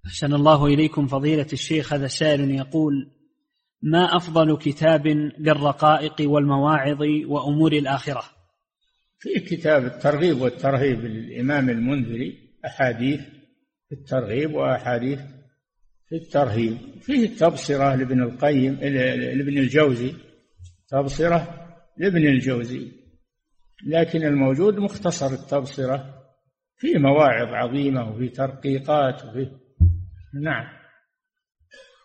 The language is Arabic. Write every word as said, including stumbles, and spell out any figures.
أحسن الله إليكم فضيلة الشيخ. هذا سائل يقول: ما أفضل كتاب للرقائق والمواعظ وأمور الآخرة؟ في كتاب الترغيب والترهيب للإمام المنذري، أحاديث في الترغيب وأحاديث في الترهيب. فيه التبصرة لابن القيم لابن الجوزي، تبصرة لابن الجوزي، لكن الموجود مختصر التبصرة، فيه مواعظ عظيمة وفيه ترقيقات وفيه. نعم.